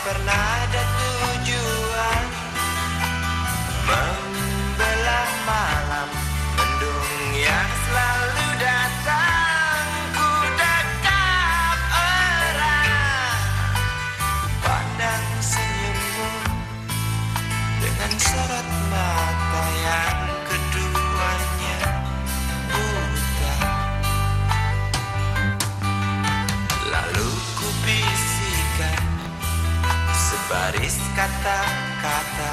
pernah ada tujuan, membelah malam mendung yang selalu datang. Ku dekap erat, pandang senyummu dengan sorot mata yang keduanya buta. Lalu ku bisikan sebaris kata-kata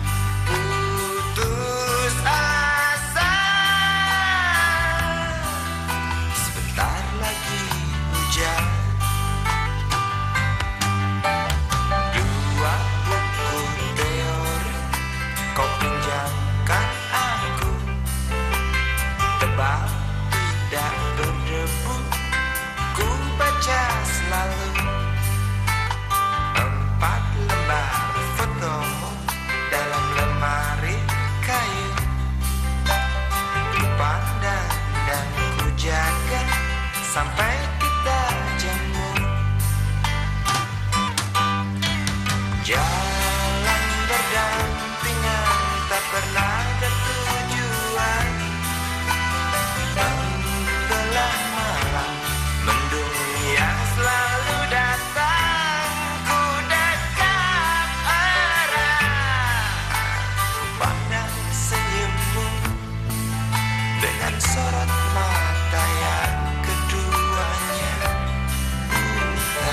putus asa. Sebentar lagi hujan. Dua buku teori kau pinjamkan aku, tebal tidak berdebu, ku baca selalu. 4 lembar fotomu dalam lemari kayu, ku pandang dan ku jaga sampai kita jemu. Jalan berdampingan tak pernah ada tujuan, membelah malam mendung yang selalu datang. Ku dekap erat, pandang senyummu dengan sorot mata yang keduanya buta.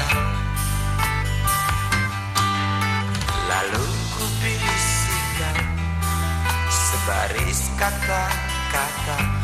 Lalu ku bisikan sebaris kata-kata